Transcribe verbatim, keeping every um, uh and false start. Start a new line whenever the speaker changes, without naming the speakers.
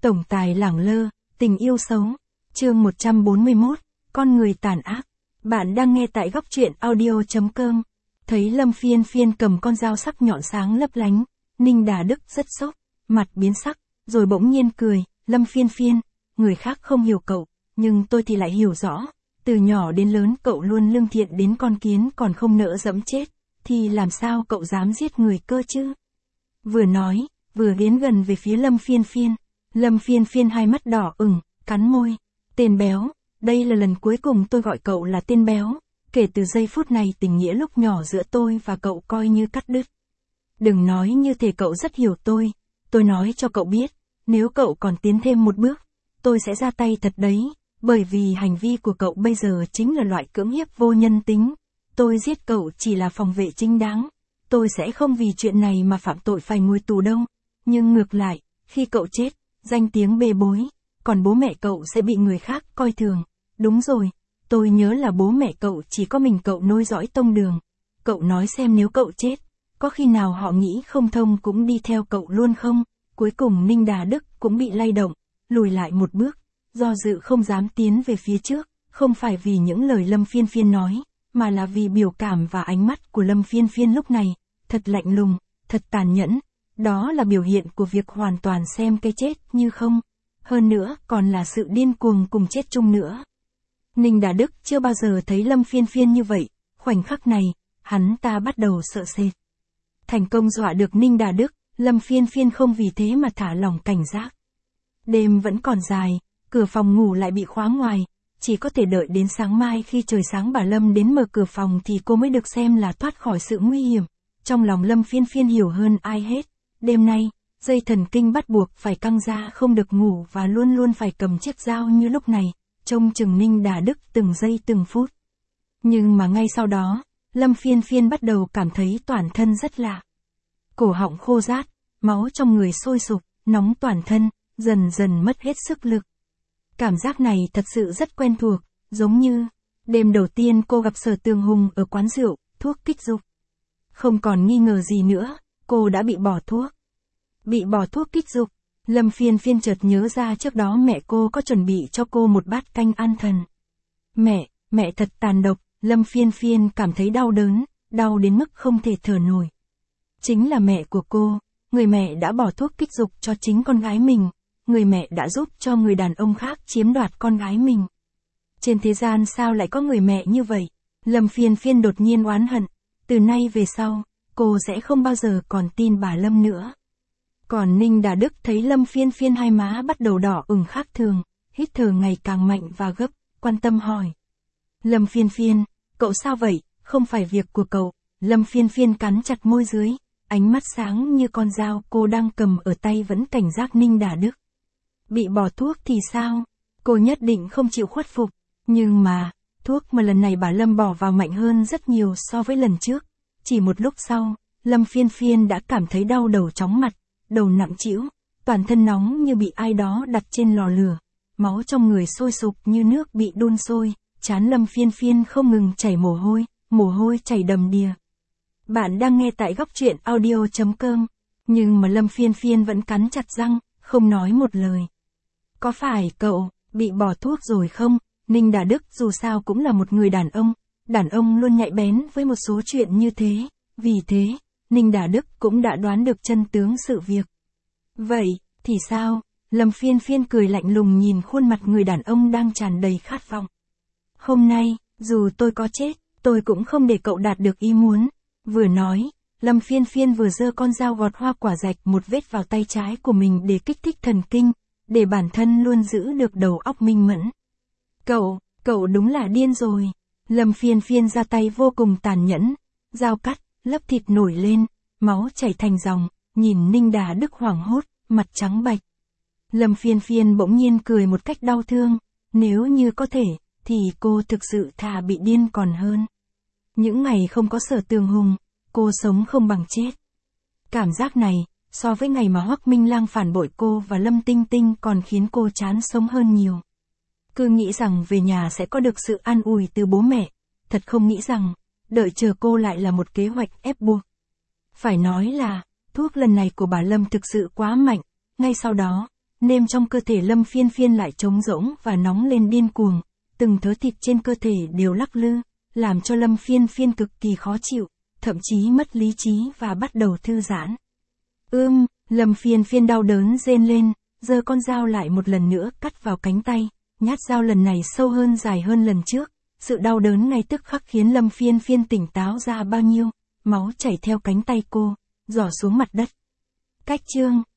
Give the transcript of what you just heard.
Tổng tài lẳng lơ, tình yêu xấu. Chương một trăm bốn mươi mốt, con người tàn ác. Bạn đang nghe tại góc truyện audio chấm com. Thấy Lâm Phiên Phiên cầm con dao sắc nhọn sáng lấp lánh, Ninh Đà Đức rất sốc, mặt biến sắc, rồi bỗng nhiên cười, Lâm Phiên Phiên, người khác không hiểu cậu, nhưng tôi thì lại hiểu rõ. Từ nhỏ đến lớn cậu luôn lương thiện đến con kiến còn không nỡ dẫm chết, thì làm sao cậu dám giết người cơ chứ? Vừa nói, vừa tiến gần về phía Lâm Phiên Phiên. Lâm Phiên Phiên hai mắt đỏ ửng, cắn môi. Tên béo, đây là lần cuối cùng tôi gọi cậu là tên béo. Kể từ giây phút này tình nghĩa lúc nhỏ giữa tôi và cậu coi như cắt đứt. Đừng nói như thể cậu rất hiểu tôi. Tôi nói cho cậu biết, nếu cậu còn tiến thêm một bước, tôi sẽ ra tay thật đấy. Bởi vì hành vi của cậu bây giờ chính là loại cưỡng hiếp vô nhân tính. Tôi giết cậu chỉ là phòng vệ chính đáng. Tôi sẽ không vì chuyện này mà phạm tội phải ngồi tù đâu. Nhưng ngược lại, khi cậu chết, danh tiếng bê bối, còn bố mẹ cậu sẽ bị người khác coi thường. Đúng rồi, tôi nhớ là bố mẹ cậu chỉ có mình cậu nối dõi tông đường. Cậu nói xem nếu cậu chết, có khi nào họ nghĩ không thông cũng đi theo cậu luôn không? Cuối cùng Ninh Đà Đức cũng bị lay động, lùi lại một bước, do dự không dám tiến về phía trước, không phải vì những lời Lâm Phiên Phiên nói, mà là vì biểu cảm và ánh mắt của Lâm Phiên Phiên lúc này, thật lạnh lùng, thật tàn nhẫn. Đó là biểu hiện của việc hoàn toàn xem cái chết như không. Hơn nữa, còn là sự điên cuồng cùng chết chung nữa. Ninh Đà Đức chưa bao giờ thấy Lâm Phiên Phiên như vậy, khoảnh khắc này, hắn ta bắt đầu sợ sệt. Thành công dọa được Ninh Đà Đức, Lâm Phiên Phiên không vì thế mà thả lỏng cảnh giác. Đêm vẫn còn dài, cửa phòng ngủ lại bị khóa ngoài, chỉ có thể đợi đến sáng mai khi trời sáng bà Lâm đến mở cửa phòng thì cô mới được xem là thoát khỏi sự nguy hiểm. Trong lòng Lâm Phiên Phiên hiểu hơn ai hết. Đêm nay, dây thần kinh bắt buộc phải căng ra không được ngủ và luôn luôn phải cầm chiếc dao như lúc này, trông chừng Ninh Đà Đức từng giây từng phút. Nhưng mà ngay sau đó, Lâm Phiên Phiên bắt đầu cảm thấy toàn thân rất lạ. Cổ họng khô rát, máu trong người sôi sục, nóng toàn thân, dần dần mất hết sức lực. Cảm giác này thật sự rất quen thuộc, giống như đêm đầu tiên cô gặp Sở Tường Hùng ở quán rượu, thuốc kích dục. Không còn nghi ngờ gì nữa, cô đã bị bỏ thuốc. Bị bỏ thuốc kích dục, Lâm Phiên Phiên chợt nhớ ra trước đó mẹ cô có chuẩn bị cho cô một bát canh an thần. Mẹ, mẹ thật tàn độc, Lâm Phiên Phiên cảm thấy đau đớn, đau đến mức không thể thở nổi. Chính là mẹ của cô, người mẹ đã bỏ thuốc kích dục cho chính con gái mình, người mẹ đã giúp cho người đàn ông khác chiếm đoạt con gái mình. Trên thế gian sao lại có người mẹ như vậy? Lâm Phiên Phiên đột nhiên oán hận, từ nay về sau, cô sẽ không bao giờ còn tin bà Lâm nữa. Còn Ninh Đà Đức thấy Lâm Phiên Phiên hai má bắt đầu đỏ ửng khác thường, hít thở ngày càng mạnh và gấp, quan tâm hỏi. Lâm Phiên Phiên, cậu sao vậy, không phải việc của cậu. Lâm Phiên Phiên cắn chặt môi dưới, ánh mắt sáng như con dao cô đang cầm ở tay vẫn cảnh giác Ninh Đà Đức. Bị bỏ thuốc thì sao? Cô nhất định không chịu khuất phục, nhưng mà, thuốc mà lần này bà Lâm bỏ vào mạnh hơn rất nhiều so với lần trước. Chỉ một lúc sau, Lâm Phiên Phiên đã cảm thấy đau đầu chóng mặt, đầu nặng trĩu, toàn thân nóng như bị ai đó đặt trên lò lửa, máu trong người sôi sục như nước bị đun sôi, trán Lâm Phiên Phiên không ngừng chảy mồ hôi, mồ hôi chảy đầm đìa. Bạn đang nghe tại góc truyện audio chấm com, nhưng mà Lâm Phiên Phiên vẫn cắn chặt răng, không nói một lời. Có phải cậu bị bỏ thuốc rồi không? Ninh Đà Đức dù sao cũng là một người đàn ông, đàn ông luôn nhạy bén với một số chuyện như thế, vì thế, Ninh Đà Đức cũng đã đoán được chân tướng sự việc. Vậy, thì sao? Lâm Phiên Phiên cười lạnh lùng nhìn khuôn mặt người đàn ông đang tràn đầy khát vọng. Hôm nay, dù tôi có chết, tôi cũng không để cậu đạt được ý muốn. Vừa nói, Lâm Phiên Phiên vừa giơ con dao gọt hoa quả rạch một vết vào tay trái của mình để kích thích thần kinh, để bản thân luôn giữ được đầu óc minh mẫn. Cậu, cậu đúng là điên rồi. Lâm Phiên Phiên ra tay vô cùng tàn nhẫn, dao cắt, lớp thịt nổi lên, máu chảy thành dòng, nhìn Ninh Đà Đức hoảng hốt, mặt trắng bệch. Lâm Phiên Phiên bỗng nhiên cười một cách đau thương, nếu như có thể, thì cô thực sự thà bị điên còn hơn. Những ngày không có Sở Tường Hùng, cô sống không bằng chết. Cảm giác này, so với ngày mà Hoắc Minh Lang phản bội cô và Lâm Tinh Tinh còn khiến cô chán sống hơn nhiều. Cứ nghĩ rằng về nhà sẽ có được sự an ủi từ bố mẹ, thật không nghĩ rằng, đợi chờ cô lại là một kế hoạch ép buộc. Phải nói là, thuốc lần này của bà Lâm thực sự quá mạnh, ngay sau đó, nêm trong cơ thể Lâm Phiên Phiên lại trống rỗng và nóng lên điên cuồng, từng thớ thịt trên cơ thể đều lắc lư, làm cho Lâm Phiên Phiên cực kỳ khó chịu, thậm chí mất lý trí và bắt đầu thư giãn. Ưm, Lâm Phiên Phiên đau đớn rên lên, giơ con dao lại một lần nữa cắt vào cánh tay, nhát dao lần này sâu hơn dài hơn lần trước, sự đau đớn ngay tức khắc khiến Lâm Phiên Phiên tỉnh táo ra bao nhiêu, máu chảy theo cánh tay cô, rỏ xuống mặt đất. Cách chương